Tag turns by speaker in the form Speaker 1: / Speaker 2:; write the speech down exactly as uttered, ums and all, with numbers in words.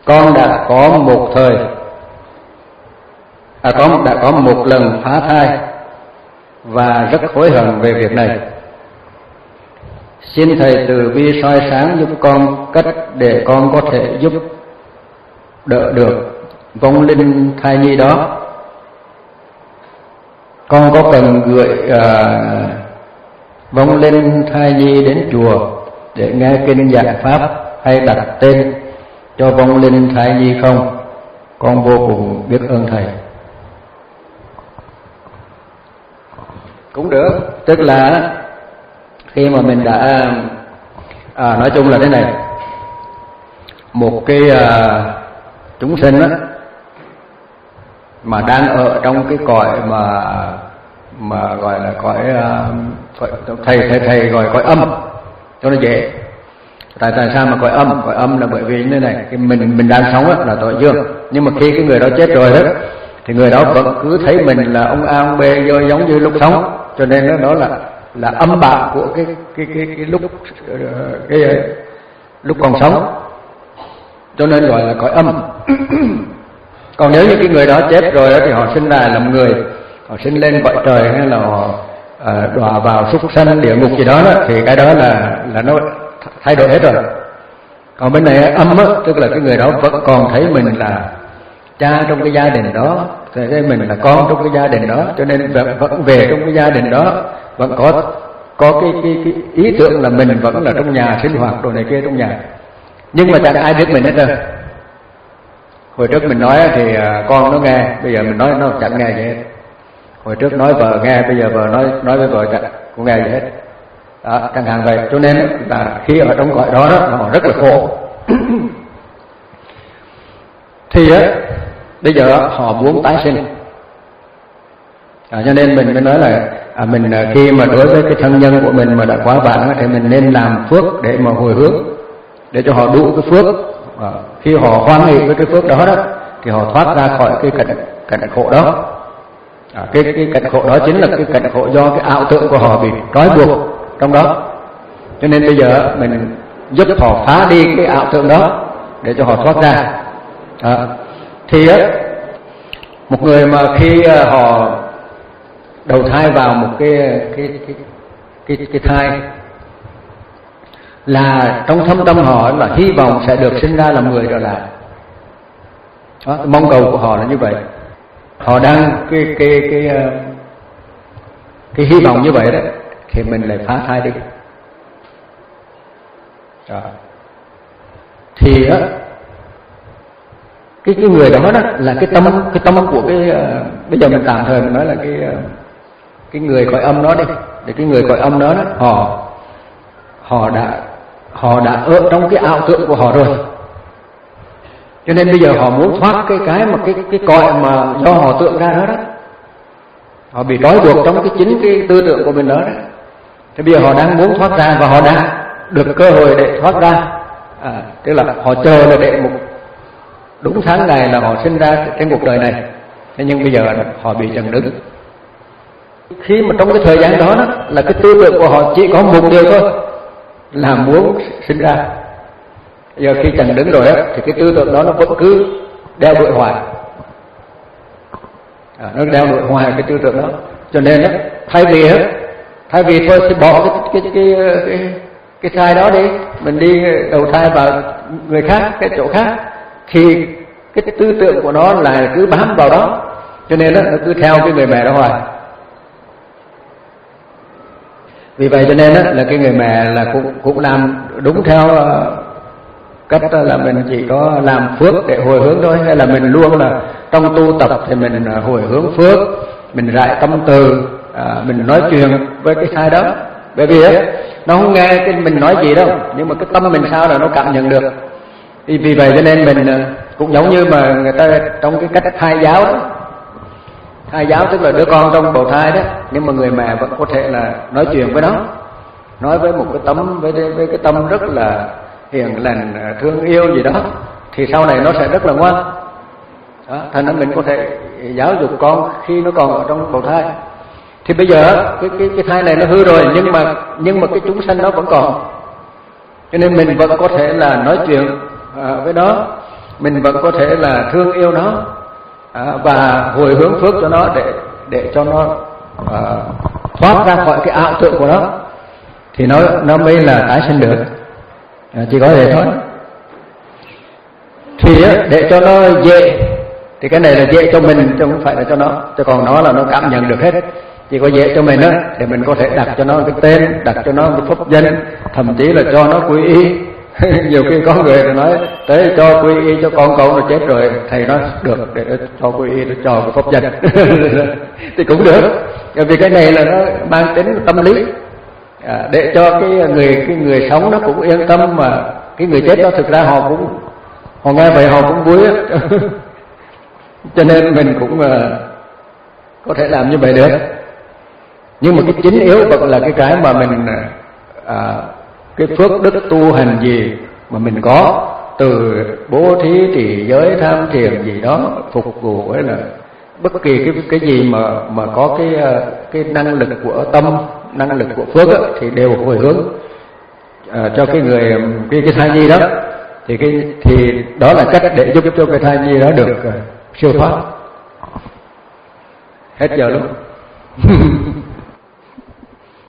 Speaker 1: con đã có một thời à, con đã có một lần phá thai và rất hối hận về việc này. Xin Thầy từ bi soi sáng giúp con cách để con có thể giúp đỡ được vong linh thai nhi đó. Con có cần gửi à, vong linh thai nhi đến chùa để nghe kinh giảng pháp hay đặt tên cho vong linh thai nhi không? Con vô cùng biết ơn Thầy. Cũng được, tức là khi mà mình đã à, nói chung là thế này, một cái à, chúng sinh á mà đang ở trong cái cõi mà mà gọi là cõi, cõi thầy thầy thầy gọi cõi âm cho nó dễ. Tại tại sao mà cõi âm? Cõi âm là bởi vì như thế này, cái mình mình đang sống á là tội dương, nhưng mà khi cái người đó chết rồi đó thì người đó vẫn cứ thấy mình là ông A ông B giống như lúc sống, cho nên đó, đó là là âm bạo của cái cái cái, cái lúc cái, cái lúc còn sống, cho nên gọi là cõi âm. Còn nếu như cái người đó chết rồi đó, thì họ sinh ra làm người, họ sinh lên cõi trời hay là họ à, đọa vào súc sanh địa ngục gì đó, đó thì cái đó là là nó thay đổi hết rồi. Còn bên này âm á, tức là cái người đó vẫn còn thấy mình là cha trong cái gia đình đó, thấy mình là con trong cái gia đình đó, cho nên vẫn về trong cái gia đình đó, vẫn có có cái, cái, cái ý tưởng là mình vẫn là trong nhà sinh hoạt đồ này kia trong nhà, nhưng mà chẳng ai biết mình hết rồi. Hồi trước mình nói thì con nó nghe, bây giờ mình nói nó chẳng nghe gì hết. Hồi trước nói vợ nghe, bây giờ vợ nói nói với vợ chẳng cũng nghe gì hết. Đó, chẳng hạn vậy. Cho nên là khi ở trong cõi đó, đó nó rất là khổ. Thì á, bây giờ họ muốn tái sinh. À, cho nên mình mới nói là à, mình khi mà đối với cái thân nhân của mình mà đã quá vãng thì mình nên làm phước để mà hồi hướng, để cho họ đủ cái phước. À, khi họ hoan hỷ với cái phước đó đó thì họ thoát ra khỏi cái cảnh cảnh khổ đó. À, cái cái cảnh khổ đó chính là cái cảnh khổ do cái ảo tưởng của họ bị trói buộc trong đó. Cho nên bây giờ mình giúp họ phá đi cái ảo tưởng đó để cho họ thoát ra. À, thì á, một người mà khi họ đầu thai vào một cái cái cái cái, cái thai, là trong thâm tâm họ là hy vọng sẽ được sinh ra làm người trở lại. Đó, mong cầu của họ là như vậy. Họ đang cái cái cái cái, cái hy vọng như vậy đó, thì mình lại phá thai đi. Đó. Thì á, cái cái người đó đó là cái tâm cái tâm của cái uh, bây giờ mình tạm thời mình nói là cái uh, cái người cõi âm đó đi, để cái người cõi âm đó, đó họ họ đã họ đã ở trong cái ảo tưởng của họ rồi, cho nên bây giờ họ muốn thoát cái cái mà cái cái cõi mà do họ tưởng ra đó đó, họ bị trói buộc trong cái chính cái tư tưởng của mình đó, đó. Thì bây giờ họ đang muốn thoát ra và họ đã được cơ hội để thoát ra. À, tức là họ chờ là để một đúng tháng ngày là họ sinh ra trên cuộc đời này. Thế nhưng bây giờ họ bị chặn đứng. Khi mà trong cái thời gian đó, đó là cái tư tưởng của họ chỉ có một điều thôi, là muốn sinh ra. Giờ khi chặn đứng rồi đó, thì cái tư tưởng đó nó vẫn cứ đeo đuổi hoài. À, nó đeo đuổi hoài cái tư tưởng đó. Cho nên đó, thay vì thay vì thôi thì bỏ cái cái cái cái, cái thai đó đi, mình đi đầu thai vào người khác, cái chỗ khác, thì cái tư tưởng của nó là cứ bám vào đó, cho nên đó, nó cứ theo cái người mẹ đó hoài. Vì vậy cho nên đó, là cái người mẹ là cũng cũng làm đúng theo cách là mình chỉ có làm phước để hồi hướng thôi, hay là mình luôn là trong tu tập thì mình hồi hướng phước, mình rải tâm từ, à, mình nói chuyện với cái thai đó. Bởi vì ấy, nó không nghe cái mình nói gì đâu, nhưng mà cái tâm mình sao là nó cảm nhận được. Vì, vì vậy cho nên mình cũng giống như mà người ta trong cái cách thai giáo đó, thai giáo tức là đứa con trong bào thai đó, nhưng mà người mẹ vẫn có thể là nói chuyện với nó, nói với một cái tâm với với cái tâm rất là hiền lành, thương yêu gì đó, thì sau này nó sẽ rất là ngoan. Đó, thành ra mình có thể giáo dục con khi nó còn ở trong bào thai. Thì bây giờ cái cái cái thai này nó hư rồi, nhưng mà nhưng mà cái chúng sanh nó vẫn còn, cho nên mình vẫn có thể là nói chuyện à, với nó, mình vẫn có thể là thương yêu nó à, và hồi hướng phước cho nó để để cho nó à, thoát ra khỏi cái ảo tưởng của nó, thì nó nó mới là tái sinh được. À, chỉ có vậy thôi. Thì để cho nó dễ, thì cái này là dễ cho mình chứ không phải là cho nó, chứ còn nó là nó cảm nhận được hết. Chỉ có dễ cho mình á thì mình có thể đặt cho nó cái tên, đặt cho nó cái pháp danh, thậm chí là cho nó quy y. Nhiều khi có người nói tới cho quy y cho con cậu nó chết rồi, thầy nói được để cho quy y, để cho cái pháp danh thì cũng được. Bởi vì cái này là nó mang tính tâm lý, à, để cho cái người cái người sống nó cũng yên tâm, mà cái người chết đó thực ra họ cũng họ nghe vậy họ cũng vui á. Cho nên mình cũng uh, có thể làm như vậy được. Nhưng mà cái chính yếu vẫn là cái cái mà mình à, cái phước đức tu hành gì mà mình có, từ bố thí trì giới tham thiền gì đó, phục vụ ấy, là bất kỳ cái cái gì mà mà có cái cái năng lực của tâm, năng lực của phước á, thì đều hồi hướng à, cho cái người cái cái thai nhi đó. Thì cái thì đó là cách để giúp cho cái thai nhi đó được uh, siêu thoát. Hết giờ luôn.